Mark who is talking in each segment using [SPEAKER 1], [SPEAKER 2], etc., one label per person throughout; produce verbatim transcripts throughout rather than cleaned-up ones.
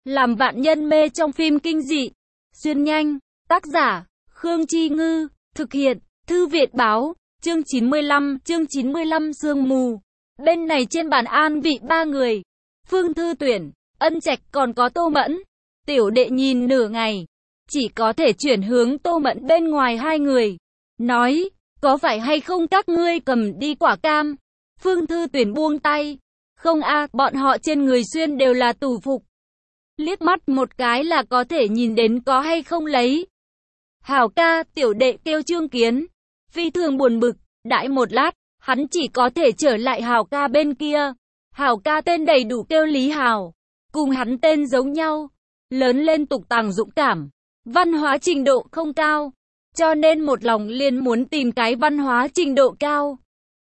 [SPEAKER 1] Làm vạn nhân mê trong phim kinh dị. Xuyên nhanh. Tác giả, Khương Chi Ngư. Thực hiện, Thư viện Báo. Chương chín mươi lăm, chương chín mươi lăm sương mù. Bên này trên bàn an vị ba người. Phương Thư Tuyển, Ân Trạch còn có Tô Mẫn. Tiểu đệ nhìn nửa ngày. Chỉ có thể chuyển hướng Tô Mẫn bên ngoài hai người. Nói, có phải hay không các ngươi cầm đi quả cam? Phương Thư Tuyển buông tay. Không a, bọn họ trên người xuyên đều là tù phục. Liếc mắt một cái là có thể nhìn đến có hay không lấy. Hảo ca, tiểu đệ kêu Trương Kiến. Phi thường buồn bực, đãi một lát, hắn chỉ có thể trở lại Hảo ca bên kia. Hảo ca tên đầy đủ kêu Lý Hảo. Cùng hắn tên giống nhau. Lớn lên tục tàng dũng cảm. Văn hóa trình độ không cao. Cho nên một lòng liền muốn tìm cái văn hóa trình độ cao.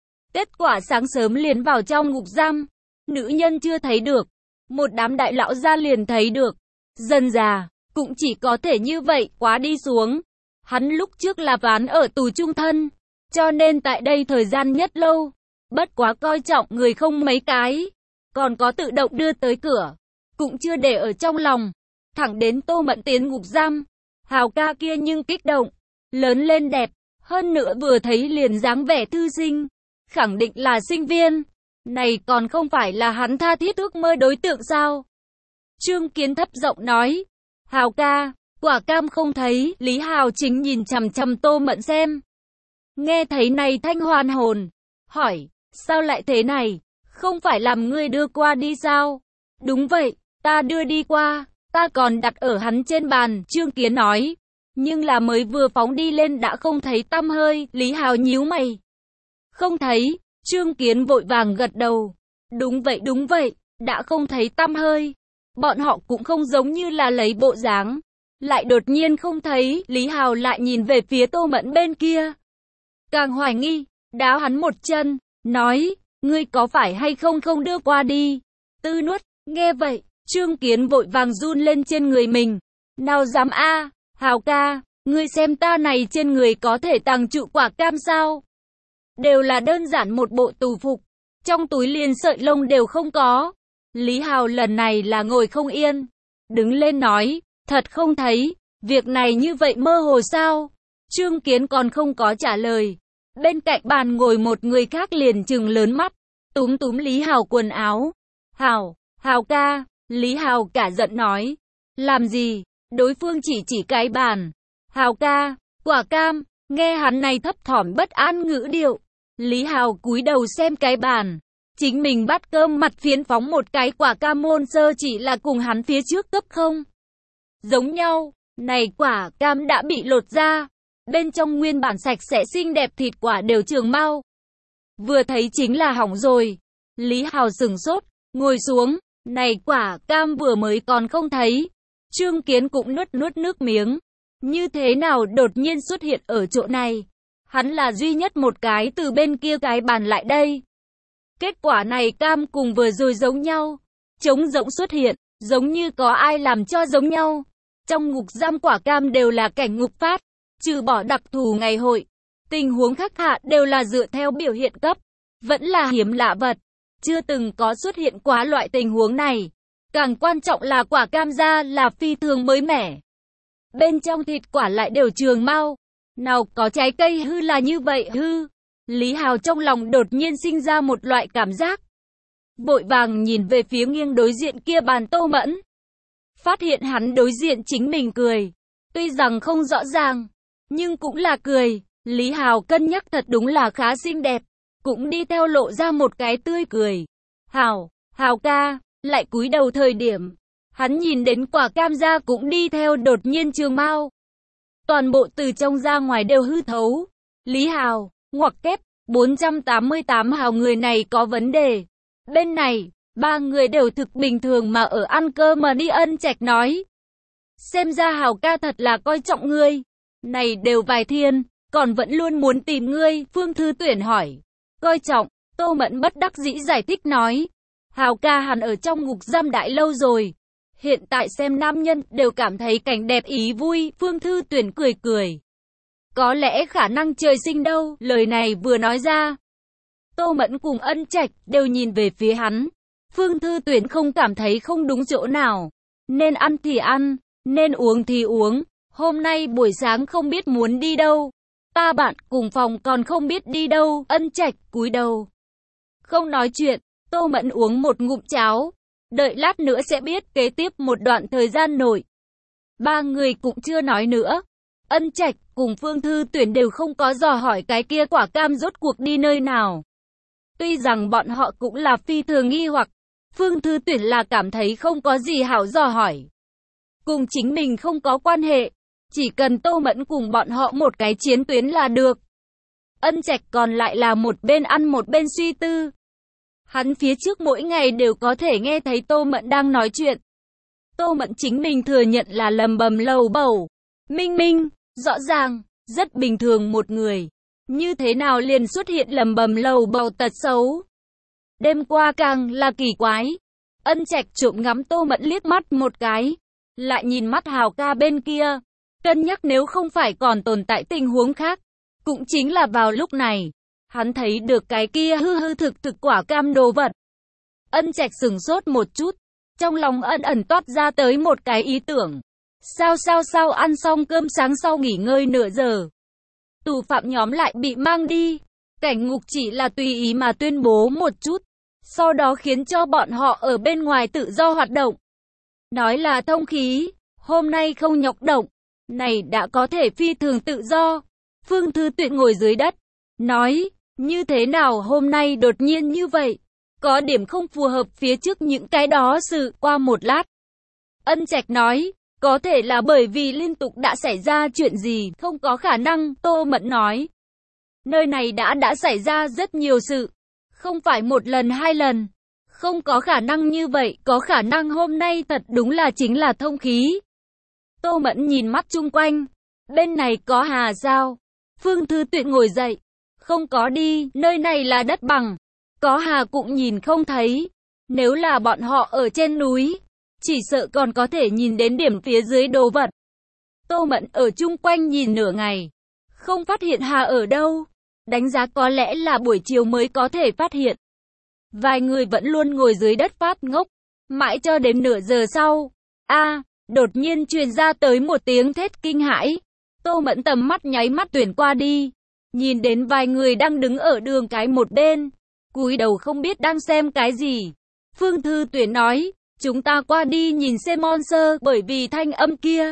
[SPEAKER 1] Kết quả sáng sớm liền vào trong ngục giam. Nữ nhân chưa thấy được. Một đám đại lão gia liền thấy được. Dần già, cũng chỉ có thể như vậy quá đi xuống. Hắn lúc trước là ván ở tù chung thân. Cho nên tại đây thời gian nhất lâu. Bất quá coi trọng người không mấy cái. Còn có tự động đưa tới cửa. Cũng chưa để ở trong lòng. Thẳng đến Tô Mẫn tiến ngục giam. Hào ca kia nhưng kích động. Lớn lên đẹp. Hơn nữa vừa thấy liền dáng vẻ thư sinh. Khẳng định là sinh viên. Này còn không phải là hắn tha thiết ước mơ đối tượng sao? Trương Kiến thấp giọng nói. Hào ca, quả cam không thấy. Lý Hào chính nhìn chằm chằm Tô Mẫn xem. Nghe thấy này thanh hoàn hồn. Hỏi, sao lại thế này? Không phải làm ngươi đưa qua đi sao? Đúng vậy, ta đưa đi qua. Ta còn đặt ở hắn trên bàn. Trương Kiến nói. Nhưng là mới vừa phóng đi lên đã không thấy tăm hơi. Lý Hào nhíu mày. Không thấy. Trương Kiến vội vàng gật đầu. Đúng vậy đúng vậy, đã không thấy tăm hơi. Bọn họ cũng không giống như là lấy bộ dáng. Lại đột nhiên không thấy, Lý Hào lại nhìn về phía Tô Mẫn bên kia. Càng hoài nghi, đá hắn một chân, nói, ngươi có phải hay không không đưa qua đi. Tư nuốt, nghe vậy, Trương Kiến vội vàng run lên trên người mình. Nào dám a, Hào ca, ngươi xem ta này trên người có thể tàng trụ quả cam sao? Đều là đơn giản một bộ tù phục. Trong túi liền sợi lông đều không có. Lý Hào lần này là ngồi không yên. Đứng lên nói, thật không thấy. Việc này như vậy mơ hồ sao? Trương Kiến còn không có trả lời. Bên cạnh bàn ngồi một người khác liền trừng lớn mắt. Túm túm Lý Hào quần áo. Hào, Hào ca. Lý Hào cả giận nói. Làm gì? Đối phương chỉ chỉ cái bàn. Hào ca, quả cam. Nghe hắn này thấp thỏm bất an ngữ điệu. Lý Hào cúi đầu xem cái bàn. Chính mình bắt cơm mặt phiến phóng một cái quả cam môn sơ chỉ là cùng hắn phía trước cấp không. Giống nhau, này quả cam đã bị lột ra. Bên trong nguyên bản sạch sẽ xinh đẹp thịt quả đều trường mau. Vừa thấy chính là hỏng rồi. Lý Hào sửng sốt, ngồi xuống. Này quả cam vừa mới còn không thấy. Trương Kiến cũng nuốt nuốt nước miếng. Như thế nào đột nhiên xuất hiện ở chỗ này? Hắn là duy nhất một cái từ bên kia cái bàn lại đây. Kết quả này cam cùng vừa rồi giống nhau. Trống rỗng xuất hiện, giống như có ai làm cho giống nhau. Trong ngục giam quả cam đều là cảnh ngục phát. Trừ bỏ đặc thù ngày hội. Tình huống khác hạ đều là dựa theo biểu hiện cấp. Vẫn là hiếm lạ vật. Chưa từng có xuất hiện quá loại tình huống này. Càng quan trọng là quả cam ra là phi thường mới mẻ. Bên trong thịt quả lại đều trường mau. Nào có trái cây hư là như vậy hư. Lý Hào trong lòng đột nhiên sinh ra một loại cảm giác. Vội vàng nhìn về phía nghiêng đối diện kia bàn Tô Mẫn. Phát hiện hắn đối diện chính mình cười. Tuy rằng không rõ ràng, nhưng cũng là cười. Lý Hào cân nhắc thật đúng là khá xinh đẹp. Cũng đi theo lộ ra một cái tươi cười. Hào, Hào ca, lại cúi đầu thời điểm. Hắn nhìn đến quả cam ra cũng đi theo đột nhiên trường mau. Toàn bộ từ trong ra ngoài đều hư thấu. Lý Hào, ngoặc kép, bốn trăm tám mươi tám Hào người này có vấn đề. Bên này, ba người đều thực bình thường mà ở ăn cơm mà đi. Ân Trạch nói. Xem ra Hào ca thật là coi trọng ngươi. Này đều vài thiên, còn vẫn luôn muốn tìm ngươi. Phương Thư Tuyển hỏi. Coi trọng, Tô Mẫn bất đắc dĩ giải thích nói. Hào ca hắn ở trong ngục giam đại lâu rồi. Hiện tại xem nam nhân đều cảm thấy cảnh đẹp ý vui. Phương Thư Tuyển cười cười. Có lẽ khả năng trời sinh đâu. Lời này vừa nói ra, Tô Mẫn cùng Ân Trạch đều nhìn về phía hắn. Phương Thư Tuyển không cảm thấy không đúng chỗ nào. nên ăn thì ăn, nên uống thì uống. Hôm nay buổi sáng không biết muốn đi đâu. Ta bạn cùng phòng còn không biết đi đâu. Ân Trạch cúi đầu, không nói chuyện. Tô Mẫn uống một ngụm cháo. Đợi lát nữa sẽ biết kế tiếp một đoạn thời gian nổi. Ba người cũng chưa nói nữa. Ân Trạch cùng Phương Thư Tuyển đều không có dò hỏi cái kia quả cam rốt cuộc đi nơi nào. Tuy rằng bọn họ cũng là phi thường nghi hoặc, Phương Thư Tuyển là cảm thấy không có gì hảo dò hỏi. Cùng chính mình không có quan hệ, chỉ cần Tô Mẫn cùng bọn họ một cái chiến tuyến là được. Ân Trạch còn lại là một bên ăn một bên suy tư. Hắn phía trước mỗi ngày đều có thể nghe thấy Tô Mẫn đang nói chuyện. Tô Mẫn chính mình thừa nhận là lầm bầm lầu bầu. Minh Minh, rõ ràng, rất bình thường một người. Như thế nào liền xuất hiện lầm bầm lầu bầu tật xấu. Đêm qua càng là kỳ quái. Ân Trạch trộm ngắm Tô Mẫn liếc mắt một cái. Lại nhìn mắt Hào ca bên kia. Cân nhắc nếu không phải còn tồn tại tình huống khác. Cũng chính là vào lúc này. Hắn thấy được cái kia hư hư thực thực quả cam đồ vật. Ân Trạch sửng sốt một chút. Trong lòng ẩn ẩn toát ra tới một cái ý tưởng. Sao sao sao ăn xong cơm sáng sau nghỉ ngơi nửa giờ. Tù phạm nhóm lại bị mang đi. Cảnh ngục chỉ là tùy ý mà tuyên bố một chút. Sau đó khiến cho bọn họ ở bên ngoài tự do hoạt động. Nói là thông khí. Hôm nay không nhọc động. Này đã có thể phi thường tự do. Phương Thư Tuyển ngồi dưới đất. Nói, như thế nào hôm nay đột nhiên như vậy? Có điểm không phù hợp phía trước những cái đó sự. Qua một lát. Ân Trạch nói, có thể là bởi vì liên tục đã xảy ra chuyện gì, không có khả năng. Tô Mẫn nói, nơi này đã đã xảy ra rất nhiều sự. Không phải một lần hai lần. Không có khả năng như vậy, có khả năng hôm nay thật đúng là chính là thông khí. Tô Mẫn nhìn mắt chung quanh. Bên này có Hà Giao. Phương Thư Tuyển ngồi dậy. Không có đi, nơi này là đất bằng. Có Hà cũng nhìn không thấy. Nếu là bọn họ ở trên núi, chỉ sợ còn có thể nhìn đến điểm phía dưới đồ vật. Tô Mẫn ở chung quanh nhìn nửa ngày. Không phát hiện Hà ở đâu. Đánh giá có lẽ là buổi chiều mới có thể phát hiện. Vài người vẫn luôn ngồi dưới đất phát ngốc. Mãi cho đến nửa giờ sau. A, đột nhiên truyền ra tới một tiếng thét kinh hãi. Tô Mẫn tầm mắt nháy mắt tuyển qua đi. Nhìn đến vài người đang đứng ở đường cái một bên. Cúi đầu không biết đang xem cái gì. Phương Thư Tuyển nói, chúng ta qua đi nhìn xem monster, bởi vì thanh âm kia.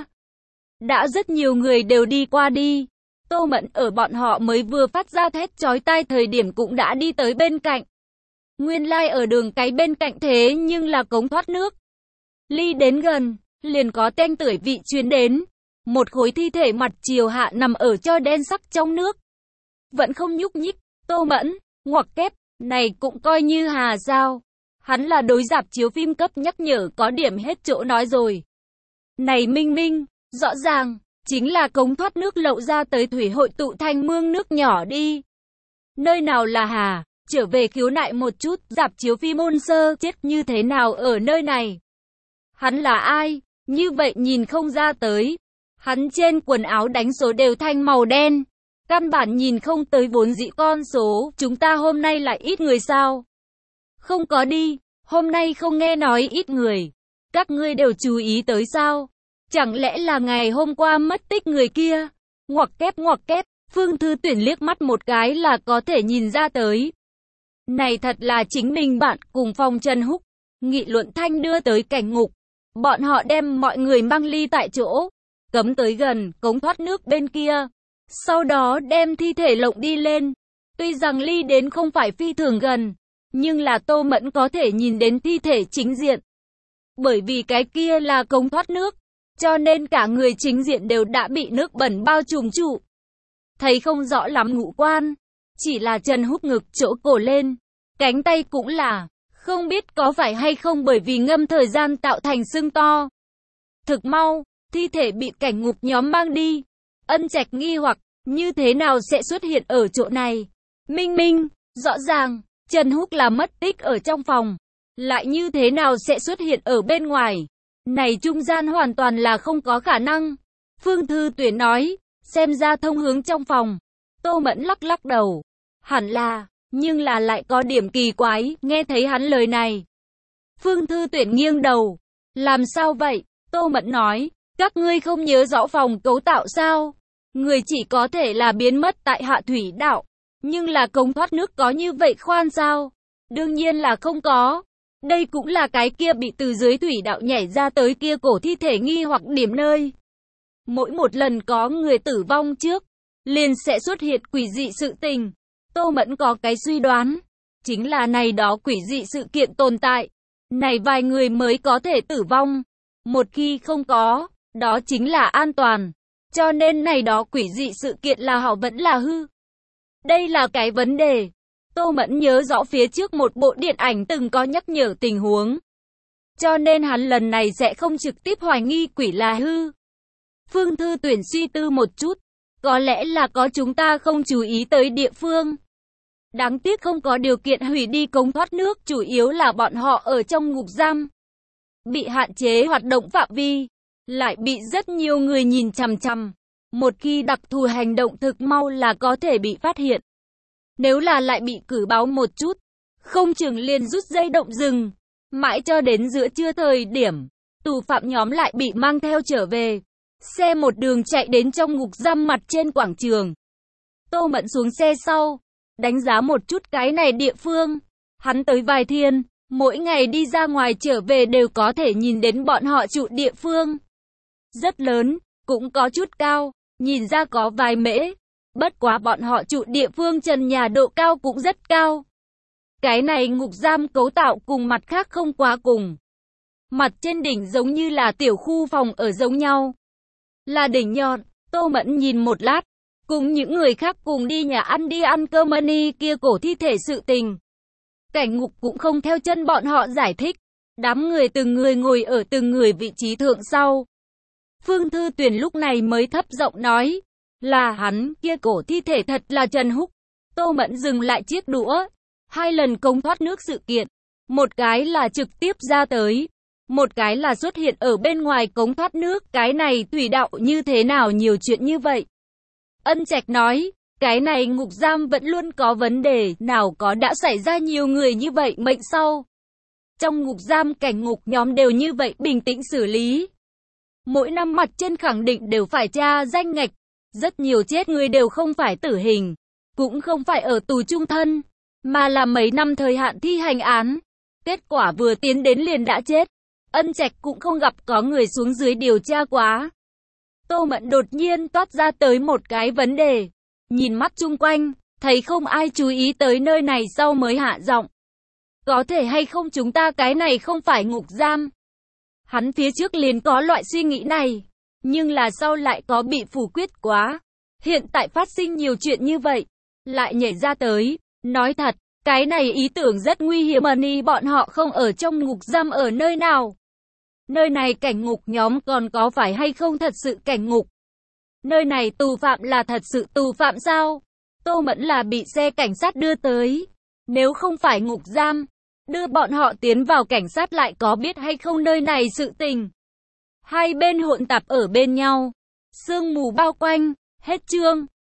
[SPEAKER 1] Đã rất nhiều người đều đi qua đi. Tô Mẫn ở bọn họ mới vừa phát ra thét chói tai thời điểm cũng đã đi tới bên cạnh. Nguyên lai like ở đường cái bên cạnh thế nhưng là cống thoát nước. Ly đến gần, liền có tanh tưởi vị truyền đến. Một khối thi thể mặt chiều hạ nằm ở cho đen sắc trong nước. Vẫn không nhúc nhích. Tô Mẫn, ngoặc kép, này cũng coi như Hà Giao. Hắn là đối rạp chiếu phim cấp nhắc nhở có điểm hết chỗ nói rồi. Này Minh Minh, rõ ràng, chính là cống thoát nước lậu ra tới thủy hội tụ thành mương nước nhỏ đi. Nơi nào là Hà, trở về khiếu nại một chút, rạp chiếu phim môn sơ chết như thế nào ở nơi này. Hắn là ai, như vậy nhìn không ra tới. Hắn trên quần áo đánh số đều thanh màu đen. Căn bản nhìn không tới vốn dĩ con số, chúng ta hôm nay lại ít người sao? Không có đi, hôm nay không nghe nói ít người. Các ngươi đều chú ý tới sao? Chẳng lẽ là ngày hôm qua mất tích người kia? Ngoặc kép ngoặc kép, Phương Thư Tuyển liếc mắt một cái là có thể nhìn ra tới. Này thật là chính mình bạn cùng phòng Trần Húc. Nghị luận thanh đưa tới cảnh ngục. Bọn họ đem mọi người mang ly tại chỗ. Cấm tới gần, cống thoát nước bên kia. Sau đó đem thi thể lộng đi lên. Tuy rằng ly đến không phải phi thường gần. Nhưng là Tô Mẫn có thể nhìn đến thi thể chính diện. Bởi vì cái kia là cống thoát nước. Cho nên cả người chính diện đều đã bị nước bẩn bao trùm trụ. Thấy không rõ lắm ngũ quan. Chỉ là Trần Húc ngực chỗ cổ lên. Cánh tay cũng là. Không biết có phải hay không bởi vì ngâm thời gian tạo thành sưng to. Thực mau, thi thể bị cảnh ngục nhóm mang đi. Ân Trạch nghi hoặc, như thế nào sẽ xuất hiện ở chỗ này? Minh Minh, rõ ràng, Trần Húc là mất tích ở trong phòng. Lại như thế nào sẽ xuất hiện ở bên ngoài? Này trung gian hoàn toàn là không có khả năng. Phương Thư Tuyển nói, xem ra thông hướng trong phòng. Tô Mẫn lắc lắc đầu. Hẳn là, nhưng là lại có điểm kỳ quái, nghe thấy hắn lời này. Phương Thư Tuyển nghiêng đầu. Làm sao vậy? Tô Mẫn nói, các ngươi không nhớ rõ phòng cấu tạo sao? Người chỉ có thể là biến mất tại hạ thủy đạo. Nhưng là cống thoát nước có như vậy khoan sao? Đương nhiên là không có. Đây cũng là cái kia bị từ dưới thủy đạo nhảy ra tới kia cổ thi thể nghi hoặc điểm nơi. Mỗi một lần có người tử vong trước, liền sẽ xuất hiện quỷ dị sự tình. Tô Mẫn có cái suy đoán, chính là này đó quỷ dị sự kiện tồn tại. Này vài người mới có thể tử vong. Một khi không có, đó chính là an toàn. Cho nên này đó quỷ dị sự kiện là hảo vẫn là hư. Đây là cái vấn đề. Tô Mẫn nhớ rõ phía trước một bộ điện ảnh từng có nhắc nhở tình huống. Cho nên hắn lần này sẽ không trực tiếp hoài nghi quỷ là hư. Phương Thư Tuyển suy tư một chút. Có lẽ là có chúng ta không chú ý tới địa phương. Đáng tiếc không có điều kiện hủy đi cống thoát nước, chủ yếu là bọn họ ở trong ngục giam. Bị hạn chế hoạt động phạm vi, lại bị rất nhiều người nhìn chằm chằm. Một khi đặc thù hành động thực mau là có thể bị phát hiện. Nếu là lại bị cử báo một chút, không chừng liền rút dây động rừng. Mãi cho đến giữa trưa thời điểm, tù phạm nhóm lại bị mang theo trở về. Xe một đường chạy đến trong ngục giam mặt trên quảng trường. Tô Mẫn xuống xe sau, đánh giá một chút cái này địa phương. Hắn tới vài thiên, mỗi ngày đi ra ngoài trở về đều có thể nhìn đến bọn họ trụ địa phương. Rất lớn, cũng có chút cao, nhìn ra có vài mễ. Bất quá bọn họ trụ địa phương trần nhà độ cao cũng rất cao. Cái này ngục giam cấu tạo cùng mặt khác không quá cùng. Mặt trên đỉnh giống như là tiểu khu phòng ở giống nhau. Là đỉnh nhọn. Tô Mẫn nhìn một lát, cùng những người khác cùng đi nhà ăn đi ăn cơm mani kia cổ thi thể sự tình. Cảnh ngục cũng không theo chân bọn họ giải thích. Đám người từng người ngồi ở từng người vị trí thượng sau. Phương Thư Tuyển lúc này mới thấp giọng nói, là hắn, kia cổ thi thể thật là Trần Húc. Tô Mẫn dừng lại chiếc đũa. Hai lần cống thoát nước sự kiện. Một cái là trực tiếp ra tới. Một cái là xuất hiện ở bên ngoài cống thoát nước. Cái này thủy đạo như thế nào nhiều chuyện như vậy? Ân Trạch nói, cái này ngục giam vẫn luôn có vấn đề. Nào có đã xảy ra nhiều người như vậy mệnh sau. Trong ngục giam cảnh ngục nhóm đều như vậy bình tĩnh xử lý. Mỗi năm mặt trên khẳng định đều phải tra danh ngạch. Rất nhiều chết người đều không phải tử hình, cũng không phải ở tù chung thân, mà là mấy năm thời hạn thi hành án. Kết quả vừa tiến đến liền đã chết. Ân Trạch cũng không gặp có người xuống dưới điều tra quá. Tô Mẫn đột nhiên toát ra tới một cái vấn đề. Nhìn mắt chung quanh, thấy không ai chú ý tới nơi này sau mới hạ giọng. Có thể hay không chúng ta cái này không phải ngục giam? Hắn phía trước liền có loại suy nghĩ này. Nhưng là sau lại có bị phủ quyết quá. Hiện tại phát sinh nhiều chuyện như vậy. Lại nhảy ra tới. Nói thật, cái này ý tưởng rất nguy hiểm. Money bọn họ không ở trong ngục giam ở nơi nào. Nơi này cảnh ngục nhóm còn có phải hay không thật sự cảnh ngục? Nơi này tù phạm là thật sự tù phạm sao? Tô Mẫn là bị xe cảnh sát đưa tới. Nếu không phải ngục giam, đưa bọn họ tiến vào cảnh sát lại có biết hay không nơi này sự tình? Hai bên hỗn tạp ở bên nhau. Sương mù bao quanh. Hết chương.